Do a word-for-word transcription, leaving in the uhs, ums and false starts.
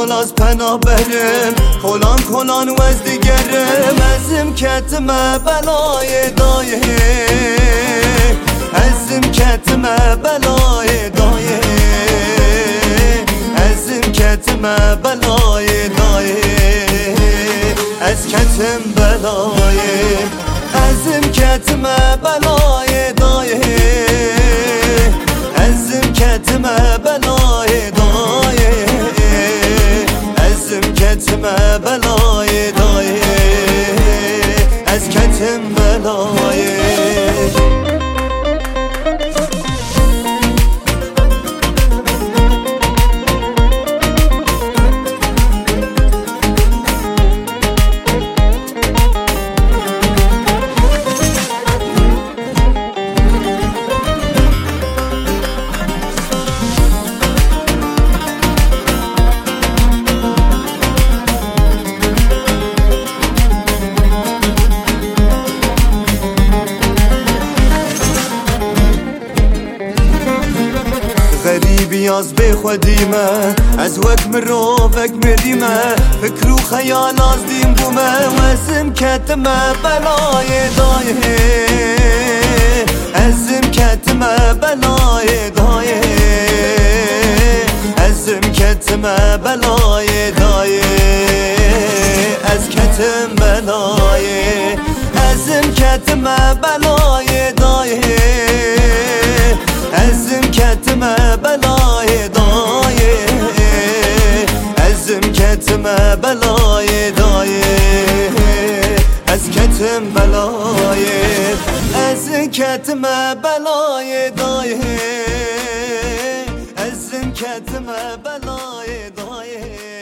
کل از پناه برم کلان کلان و از دیگرم ازم کتم بلای دایه ازم کتم بلای دایه ازم کتم بلای دایه از کتم بلای ازم کتم بلای دایه ازم کتم بلای دایه ازم کتم بلای دایه از کتم بلای غریبی از به خودیمه از وقت مرو وقت مریمه فکر و خیال از دیم بومه وزم کتم بلای دایه ازم کتم بلای دایه ازم کتم بلای دایه از کتم بلای ازم کتم بلای دایه ازم کتم بلای دایه ازم کتم بلای دایه از کتم بلای از کتم بلای دایه ازم کتم بلای دایه